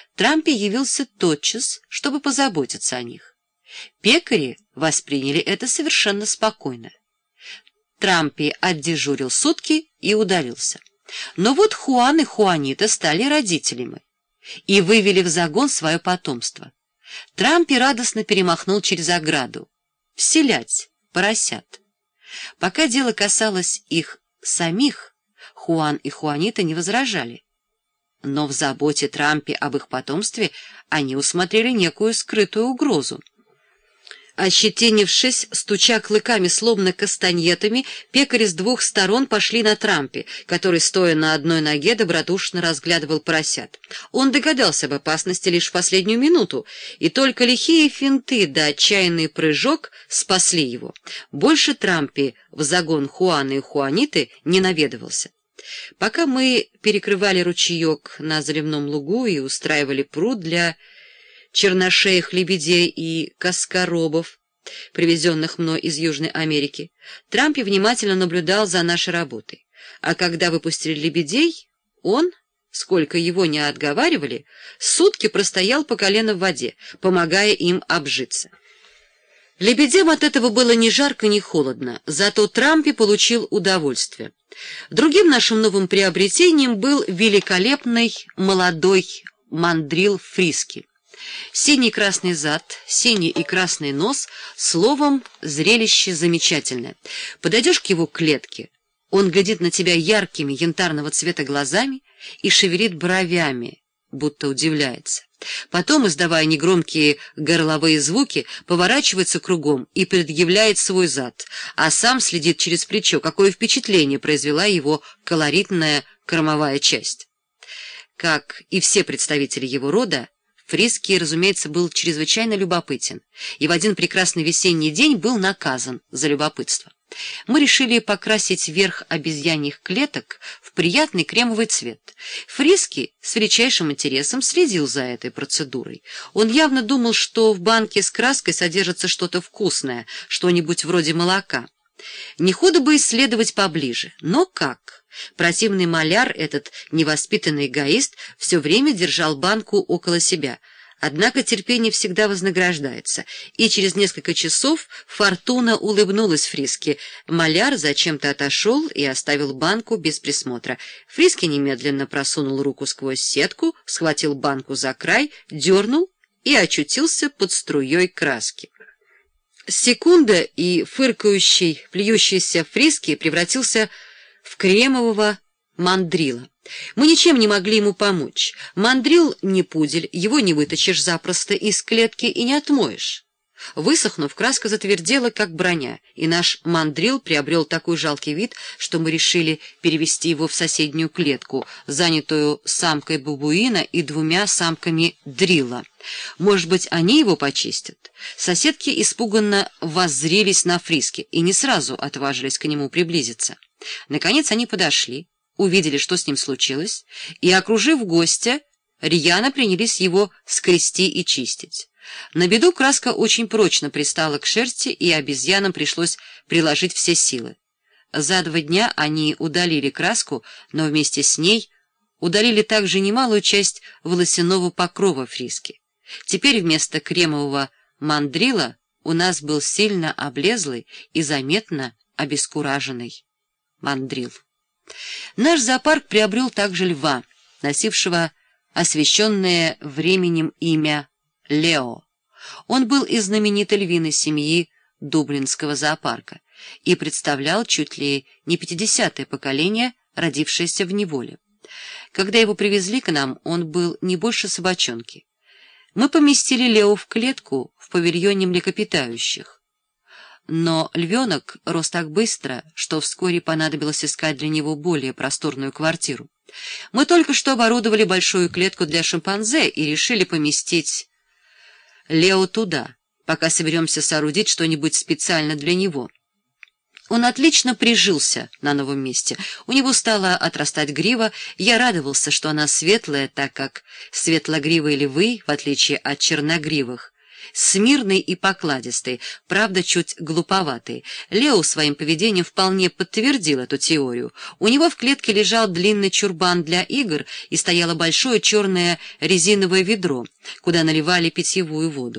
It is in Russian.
Трампи явился тотчас, чтобы позаботиться о них. Пекари восприняли это совершенно спокойно. Трампи отдежурил сутки и удалился. Но вот Хуан и Хуанита стали родителями и вывели в загон свое потомство. Трампи радостно перемахнул через ограду. Вселять поросят. Пока дело касалось их самих, Хуан и Хуанита не возражали. Но в заботе Трампи об их потомстве они усмотрели некую скрытую угрозу. Ощетинившись, стуча клыками, словно кастаньетами, пекари с двух сторон пошли на Трампи, который, стоя на одной ноге, добродушно разглядывал поросят. Он догадался об опасности лишь в последнюю минуту, и только лихие финты да отчаянный прыжок спасли его. Больше Трампи в загон Хуана и Хуаниты не наведывался. Пока мы перекрывали ручеек на заливном лугу и устраивали пруд для черношеих лебедей и каскоробов, привезенных мной из Южной Америки, Трампи внимательно наблюдал за нашей работой. А когда выпустили лебедей, он, сколько его не отговаривали, сутки простоял по колено в воде, помогая им обжиться. Лебедям от этого было ни жарко, ни холодно, зато Трампи получил удовольствие. Другим нашим новым приобретением был великолепный молодой мандрил Фриски. Синий и красный зад, синий и красный нос, словом, зрелище замечательное. Подойдешь к его клетке, он глядит на тебя яркими янтарного цвета глазами и шевелит бровями, будто удивляется. Потом, издавая негромкие горловые звуки, поворачивается кругом и предъявляет свой зад, а сам следит через плечо, какое впечатление произвела его колоритная кормовая часть. Как и все представители его рода, Фриски, разумеется, был чрезвычайно любопытен и в один прекрасный весенний день был наказан за любопытство. Мы решили покрасить верх обезьяньих клеток в приятный кремовый цвет. Фриски с величайшим интересом следил за этой процедурой. Он явно думал, что в банке с краской содержится что-то вкусное, что-нибудь вроде молока. Не худо бы исследовать поближе, но как? Противный маляр, этот невоспитанный эгоист, все время держал банку около себя. Однако терпение всегда вознаграждается, и через несколько часов фортуна улыбнулась Фриске. Маляр зачем-то отошел и оставил банку без присмотра. Фриски немедленно просунул руку сквозь сетку, схватил банку за край, дернул и очутился под струей краски. Секунда, и фыркающий, плюющийся Фриски превратился в кремового мандрила. Мы ничем не могли ему помочь. Мандрил не пудель, его не вытащишь запросто из клетки и не отмоешь. Высохнув, краска затвердела, как броня, и наш мандрил приобрел такой жалкий вид, что мы решили перевести его в соседнюю клетку, занятую самкой бабуина и двумя самками дрилла. Может быть, они его почистят? Соседки испуганно воззрелись на Фриски и не сразу отважились к нему приблизиться. Наконец они подошли, увидели, что с ним случилось, и, окружив гостя, рьяно принялись его скрести и чистить. На беду краска очень прочно пристала к шерсти, и обезьянам пришлось приложить все силы. За 2 дня они удалили краску, но вместе с ней удалили также немалую часть волосяного покрова Фриски. Теперь вместо кремового мандрила у нас был сильно облезлый и заметно обескураженный мандрил. Наш зоопарк приобрел также льва, носившего освященное временем имя Лео. Он был из знаменитой львиной семьи Дублинского зоопарка и представлял чуть ли не 50-е поколение, родившееся в неволе. Когда его привезли к нам, он был не больше собачонки. Мы поместили Лео в клетку в павильоне млекопитающих. Но львенок рос так быстро, что вскоре понадобилось искать для него более просторную квартиру. Мы только что оборудовали большую клетку для шимпанзе и решили поместить Лео туда, пока соберемся соорудить что-нибудь специально для него. Он отлично прижился на новом месте. У него стала отрастать грива. Я радовался, что она светлая, так как светлогривые львы, в отличие от черногривых, смирный и покладистый, правда, чуть глуповатый. Лео своим поведением вполне подтвердил эту теорию. У него в клетке лежал длинный чурбан для игр и стояло большое черное резиновое ведро, куда наливали питьевую воду.